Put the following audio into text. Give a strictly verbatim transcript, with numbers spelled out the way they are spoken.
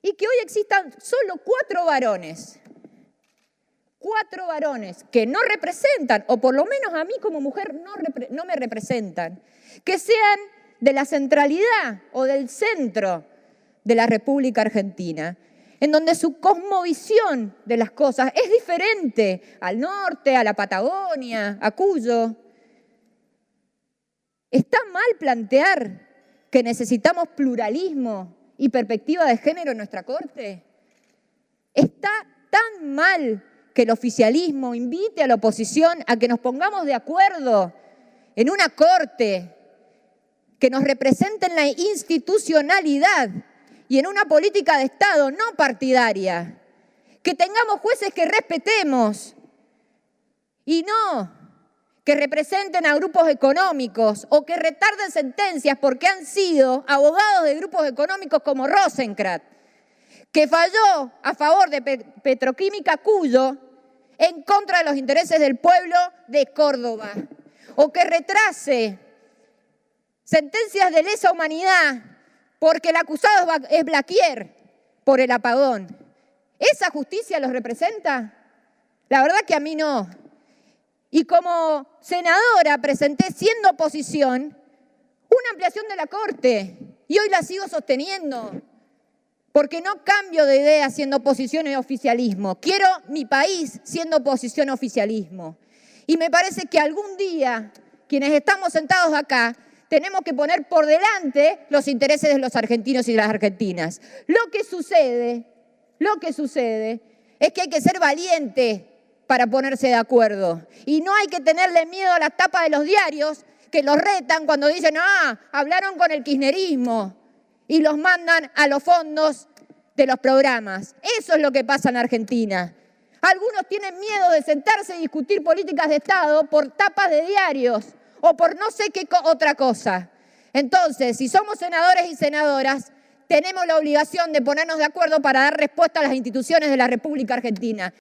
y que hoy existan solo cuatro varones. Cuatro varones que no representan, o por lo menos a mí como mujer no, no me representan, que sean de la centralidad o del centro de la República Argentina, en donde su cosmovisión de las cosas es diferente al norte, a la Patagonia, a Cuyo. ¿Está mal plantear que necesitamos pluralismo y perspectiva de género en nuestra Corte? ¿Está tan mal que el oficialismo invite a la oposición a que nos pongamos de acuerdo en una Corte que nos represente en la institucionalidad y en una política de Estado no partidaria? Que tengamos jueces que respetemos y no que representen a grupos económicos o que retarden sentencias porque han sido abogados de grupos económicos como Rosenkrantz, que falló a favor de Petroquímica Cuyo en contra de los intereses del pueblo de Córdoba, o que retrase sentencias de lesa humanidad porque el acusado es Blaquier por el apagón. ¿Esa justicia los representa? La verdad que a mí no. Y como senadora presenté, siendo oposición, una ampliación de la Corte, y hoy la sigo sosteniendo, porque no cambio de idea siendo oposición y oficialismo. Quiero mi país siendo oposición y oficialismo. Y me parece que algún día, quienes estamos sentados acá, tenemos que poner por delante los intereses de los argentinos y de las argentinas. Lo que sucede, lo que sucede es que hay que ser valiente para ponerse de acuerdo. Y no hay que tenerle miedo a las tapas de los diarios que los retan cuando dicen, ah, hablaron con el kirchnerismo y los mandan a los fondos de los programas. Eso es lo que pasa en Argentina. Algunos tienen miedo de sentarse y discutir políticas de Estado por tapas de diarios o por no sé qué otra cosa. Entonces, si somos senadores y senadoras, tenemos la obligación de ponernos de acuerdo para dar respuesta a las instituciones de la República Argentina.